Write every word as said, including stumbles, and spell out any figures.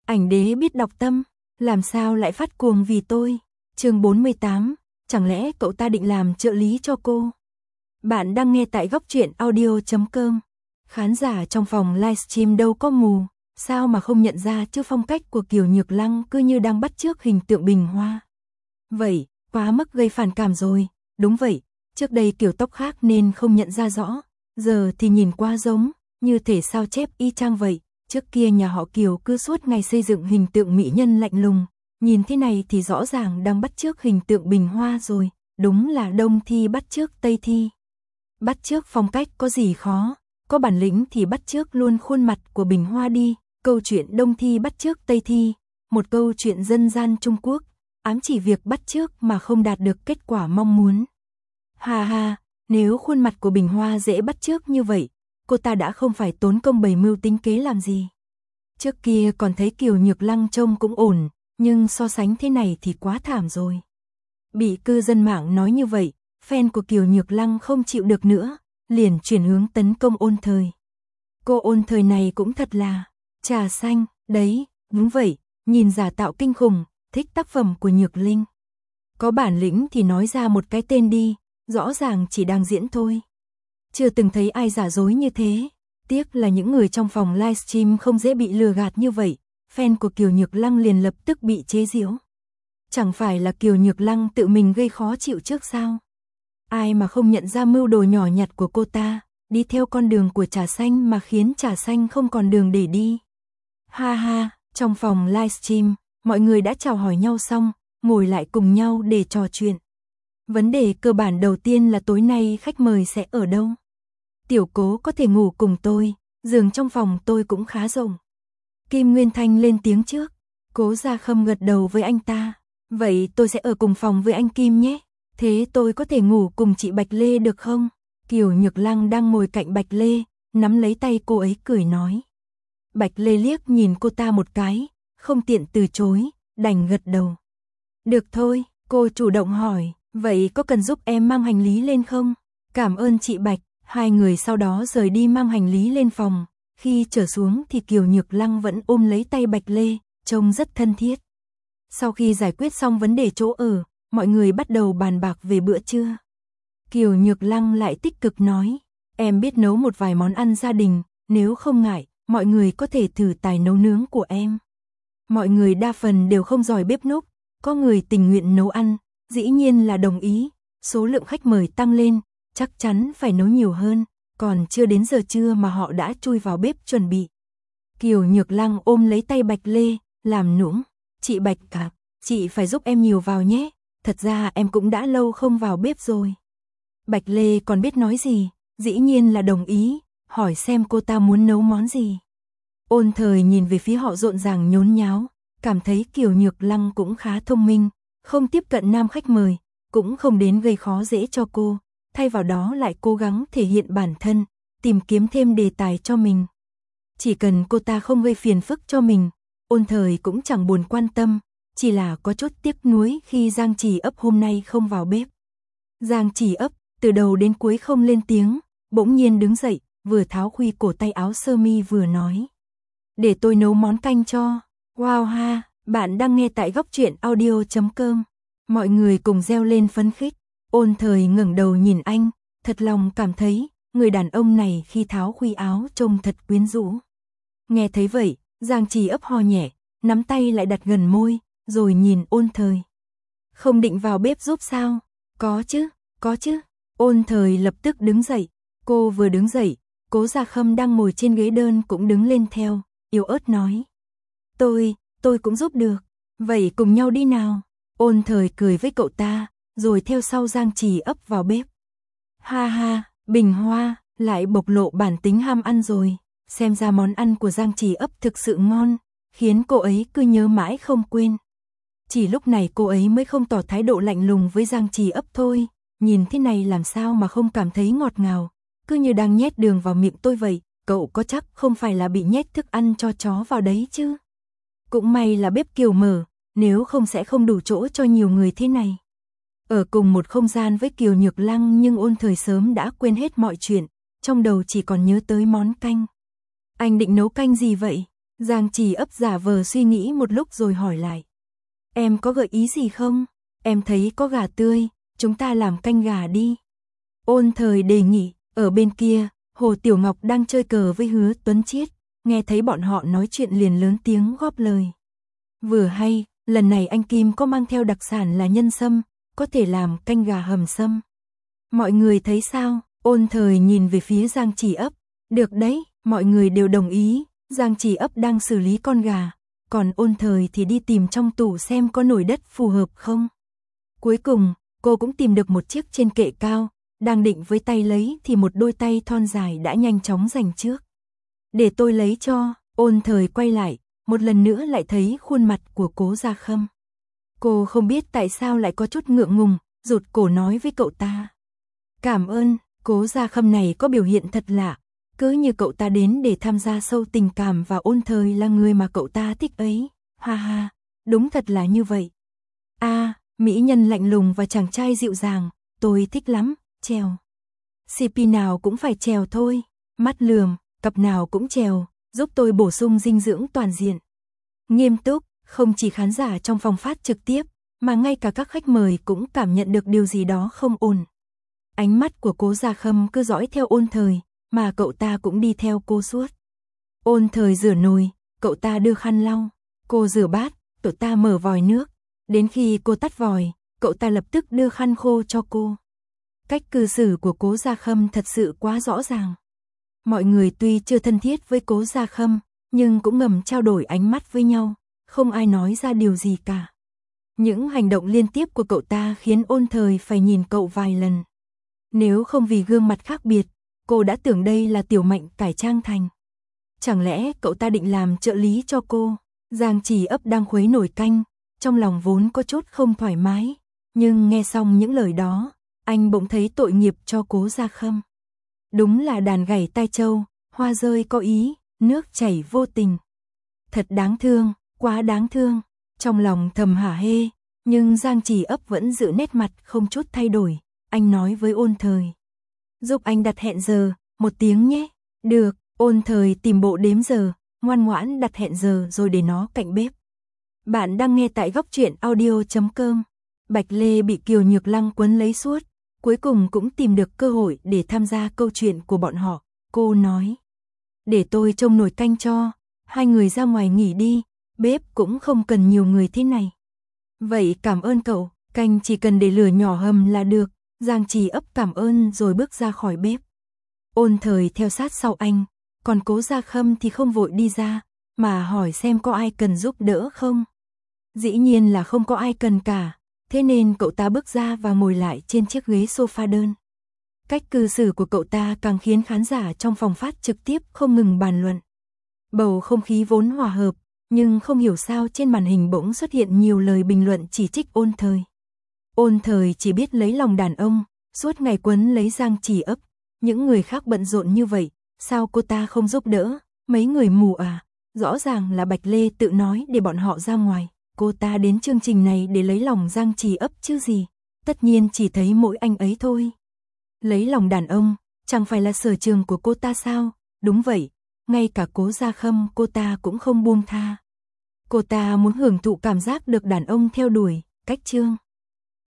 Ảnh đế biết đọc tâm, làm sao lại phát cuồng vì tôi. Chương bốn mươi tám, chẳng lẽ cậu ta định làm trợ lý cho cô? Bạn đang nghe tại góc truyện audio chấm com. Khán giả trong phòng livestream đâu có mù, sao mà không nhận ra chứ phong cách của Kiều Nhược Lăng cứ như đang bắt chước hình tượng Bình Hoa. Vậy, quá mức gây phản cảm rồi, đúng vậy, trước đây kiểu tóc khác nên không nhận ra rõ, giờ thì nhìn qua giống, như thể sao chép y chang vậy. Trước kia nhà họ Kiều cứ suốt ngày xây dựng hình tượng mỹ nhân lạnh lùng, nhìn thế này thì rõ ràng đang bắt chước hình tượng Bình Hoa rồi, đúng là Đông thi bắt chước Tây thi. Bắt chước phong cách có gì khó, có bản lĩnh thì bắt chước luôn khuôn mặt của Bình Hoa đi. Câu chuyện Đông thi bắt chước Tây thi, một câu chuyện dân gian Trung Quốc, ám chỉ việc bắt chước mà không đạt được kết quả mong muốn. Ha ha, nếu khuôn mặt của Bình Hoa dễ bắt chước như vậy, cô ta đã không phải tốn công bày mưu tính kế làm gì. Trước kia còn thấy Kiều Nhược Lăng trông cũng ổn, nhưng so sánh thế này thì quá thảm rồi. Bị cư dân mạng nói như vậy, fan của Kiều Nhược Lăng không chịu được nữa, liền chuyển hướng tấn công Ôn Thời. Cô Ôn Thời này cũng thật là trà xanh, đấy, đúng vậy, nhìn giả tạo kinh khủng, thích tác phẩm của Nhược Linh. Có bản lĩnh thì nói ra một cái tên đi, rõ ràng chỉ đang diễn thôi. Chưa từng thấy ai giả dối như thế, tiếc là những người trong phòng livestream không dễ bị lừa gạt như vậy, fan của Kiều Nhược Lăng liền lập tức bị chế giễu. Chẳng phải là Kiều Nhược Lăng tự mình gây khó chịu trước sao? Ai mà không nhận ra mưu đồ nhỏ nhặt của cô ta, đi theo con đường của trà xanh mà khiến trà xanh không còn đường để đi. Ha ha, trong phòng livestream, mọi người đã chào hỏi nhau xong, ngồi lại cùng nhau để trò chuyện. Vấn đề cơ bản đầu tiên là tối nay khách mời sẽ ở đâu? Tiểu Cố có thể ngủ cùng tôi, giường trong phòng tôi cũng khá rộng. Kim Nguyên Thanh lên tiếng trước, Cố Gia Khâm gật đầu với anh ta. Vậy tôi sẽ ở cùng phòng với anh Kim nhé. Thế tôi có thể ngủ cùng chị Bạch Lê được không? Kiều Nhược Lăng đang ngồi cạnh Bạch Lê, nắm lấy tay cô ấy cười nói. Bạch Lê liếc nhìn cô ta một cái, không tiện từ chối, đành gật đầu. Được thôi, cô chủ động hỏi, vậy có cần giúp em mang hành lý lên không? Cảm ơn chị Bạch. Hai người sau đó rời đi mang hành lý lên phòng, khi trở xuống thì Kiều Nhược Lăng vẫn ôm lấy tay Bạch Lê, trông rất thân thiết. Sau khi giải quyết xong vấn đề chỗ ở, mọi người bắt đầu bàn bạc về bữa trưa. Kiều Nhược Lăng lại tích cực nói, em biết nấu một vài món ăn gia đình, nếu không ngại, mọi người có thể thử tài nấu nướng của em. Mọi người đa phần đều không giỏi bếp núc, có người tình nguyện nấu ăn, dĩ nhiên là đồng ý, số lượng khách mời tăng lên. Chắc chắn phải nấu nhiều hơn, còn chưa đến giờ trưa mà họ đã chui vào bếp chuẩn bị. Kiều Nhược Lăng ôm lấy tay Bạch Lê, làm nũng. Chị Bạch cả, chị phải giúp em nhiều vào nhé, thật ra em cũng đã lâu không vào bếp rồi. Bạch Lê còn biết nói gì, dĩ nhiên là đồng ý, hỏi xem cô ta muốn nấu món gì. Ôn Thời nhìn về phía họ rộn ràng nhốn nháo, cảm thấy Kiều Nhược Lăng cũng khá thông minh, không tiếp cận nam khách mời, cũng không đến gây khó dễ cho cô. Thay vào đó lại cố gắng thể hiện bản thân, tìm kiếm thêm đề tài cho mình. Chỉ cần cô ta không gây phiền phức cho mình, Ôn Thời cũng chẳng buồn quan tâm, chỉ là có chút tiếc nuối khi Giang Chỉ Ấp hôm nay không vào bếp. Giang Chỉ Ấp từ đầu đến cuối không lên tiếng, bỗng nhiên đứng dậy, vừa tháo khuy cổ tay áo sơ mi vừa nói. Để tôi nấu món canh cho. Wow ha, bạn đang nghe tại góc truyện audio chấm com. Mọi người cùng reo lên phấn khích. Ôn Thời ngẩng đầu nhìn anh, thật lòng cảm thấy, người đàn ông này khi tháo khuy áo trông thật quyến rũ. Nghe thấy vậy, Giang Chỉ Ấp ho nhẹ, nắm tay lại đặt gần môi, rồi nhìn Ôn Thời. Không định vào bếp giúp sao? Có chứ, có chứ. Ôn Thời lập tức đứng dậy, cô vừa đứng dậy, Cố Gia Khâm đang ngồi trên ghế đơn cũng đứng lên theo, yếu ớt nói. Tôi, tôi cũng giúp được, vậy cùng nhau đi nào. Ôn Thời cười với cậu ta, rồi theo sau Giang Chỉ Ấp vào bếp. Ha ha, Bình Hoa, lại bộc lộ bản tính ham ăn rồi, xem ra món ăn của Giang Chỉ Ấp thực sự ngon, khiến cô ấy cứ nhớ mãi không quên. Chỉ lúc này cô ấy mới không tỏ thái độ lạnh lùng với Giang Chỉ Ấp thôi, nhìn thế này làm sao mà không cảm thấy ngọt ngào, cứ như đang nhét đường vào miệng tôi vậy, cậu có chắc không phải là bị nhét thức ăn cho chó vào đấy chứ? Cũng may là bếp Kiều mở, nếu không sẽ không đủ chỗ cho nhiều người thế này. Ở cùng một không gian với Kiều Nhược Lăng nhưng Ôn Thời sớm đã quên hết mọi chuyện, trong đầu chỉ còn nhớ tới món canh. Anh định nấu canh gì vậy? Giang Trì ấp giả vờ suy nghĩ một lúc rồi hỏi lại. Em có gợi ý gì không? Em thấy có gà tươi, chúng ta làm canh gà đi. Ôn Thời đề nghị. Ở bên kia, Hồ Tiểu Ngọc đang chơi cờ với Hứa Tuấn Chiết, nghe thấy bọn họ nói chuyện liền lớn tiếng góp lời. Vừa hay, lần này anh Kim có mang theo đặc sản là nhân sâm, có thể làm canh gà hầm sâm. Mọi người thấy sao? Ôn Thời nhìn về phía Giang Trì ấp. Được đấy, mọi người đều đồng ý. Giang Trì ấp đang xử lý con gà, còn Ôn Thời thì đi tìm trong tủ xem có nồi đất phù hợp không. Cuối cùng, cô cũng tìm được một chiếc trên kệ cao, đang định với tay lấy thì một đôi tay thon dài đã nhanh chóng giành trước. Để tôi lấy cho. Ôn Thời quay lại, một lần nữa lại thấy khuôn mặt của Cố Gia Khâm. Cô không biết tại sao lại có chút ngượng ngùng, rụt cổ nói với cậu ta. Cảm ơn. Cố Gia Khâm này có biểu hiện thật lạ, cứ như cậu ta đến để tham gia sâu tình cảm và Ôn Thời là người mà cậu ta thích ấy. Ha ha, đúng thật là như vậy. A, à, mỹ nhân lạnh lùng và chàng trai dịu dàng, tôi thích lắm. Trèo. xê pê nào cũng phải trèo thôi. Mắt lườm, cặp nào cũng trèo, giúp tôi bổ sung dinh dưỡng toàn diện. Nghiêm túc, không chỉ khán giả trong phòng phát trực tiếp, mà ngay cả các khách mời cũng cảm nhận được điều gì đó không ổn. Ánh mắt của Cố Gia Khâm cứ dõi theo Ôn Thời, mà cậu ta cũng đi theo cô suốt. Ôn Thời rửa nồi, cậu ta đưa khăn lau. Cô rửa bát, cậu ta mở vòi nước. Đến khi cô tắt vòi, cậu ta lập tức đưa khăn khô cho cô. Cách cư xử của Cố Gia Khâm thật sự quá rõ ràng. Mọi người tuy chưa thân thiết với Cố Gia Khâm, nhưng cũng ngầm trao đổi ánh mắt với nhau, không ai nói ra điều gì cả. Những hành động liên tiếp của cậu ta khiến Ôn Thời phải nhìn cậu vài lần. Nếu không vì gương mặt khác biệt, cô đã tưởng đây là Tiểu Mạnh cải trang thành. Chẳng lẽ cậu ta định làm trợ lý cho cô? Giang Trì ấp đang khuấy nồi canh, trong lòng vốn có chút không thoải mái, nhưng nghe xong những lời đó, anh bỗng thấy tội nghiệp cho Cố Gia Khâm. Đúng là đàn gảy tai trâu, hoa rơi có ý, nước chảy vô tình. Thật đáng thương, quá đáng thương. Trong lòng thầm hả hê, nhưng Giang Trì ấp vẫn giữ nét mặt không chút thay đổi. Anh nói với Ôn Thời. Giúp anh đặt hẹn giờ, một tiếng nhé. Được. Ôn Thời tìm bộ đếm giờ, ngoan ngoãn đặt hẹn giờ rồi để nó cạnh bếp. Bạn đang nghe tại góc truyện audio chấm com. Bạch Lê bị Kiều Nhược Lăng quấn lấy suốt, cuối cùng cũng tìm được cơ hội để tham gia câu chuyện của bọn họ. Cô nói, để tôi trông nồi canh cho, hai người ra ngoài nghỉ đi, bếp cũng không cần nhiều người thế này. Vậy cảm ơn cậu, canh chỉ cần để lửa nhỏ hầm là được. Giang Trì ấp cảm ơn rồi bước ra khỏi bếp. Ôn Thời theo sát sau anh, còn Cố Gia Khâm thì không vội đi ra, mà hỏi xem có ai cần giúp đỡ không. Dĩ nhiên là không có ai cần cả, thế nên cậu ta bước ra và ngồi lại trên chiếc ghế sofa đơn. Cách cư xử của cậu ta càng khiến khán giả trong phòng phát trực tiếp không ngừng bàn luận. Bầu không khí vốn hòa hợp, nhưng không hiểu sao trên màn hình bỗng xuất hiện nhiều lời bình luận chỉ trích Ôn Thời. Ôn Thời chỉ biết lấy lòng đàn ông, suốt ngày quấn lấy Giang Trì ấp. Những người khác bận rộn như vậy, sao cô ta không giúp đỡ? Mấy người mù à? Rõ ràng là Bạch Lê tự nói để bọn họ ra ngoài. Cô ta đến chương trình này để lấy lòng Giang Trì ấp chứ gì. Tất nhiên chỉ thấy mỗi anh ấy thôi. Lấy lòng đàn ông, chẳng phải là sở trường của cô ta sao? Đúng vậy, ngay cả Cố Gia Khâm cô ta cũng không buông tha. Cô ta muốn hưởng thụ cảm giác được đàn ông theo đuổi, cách chương.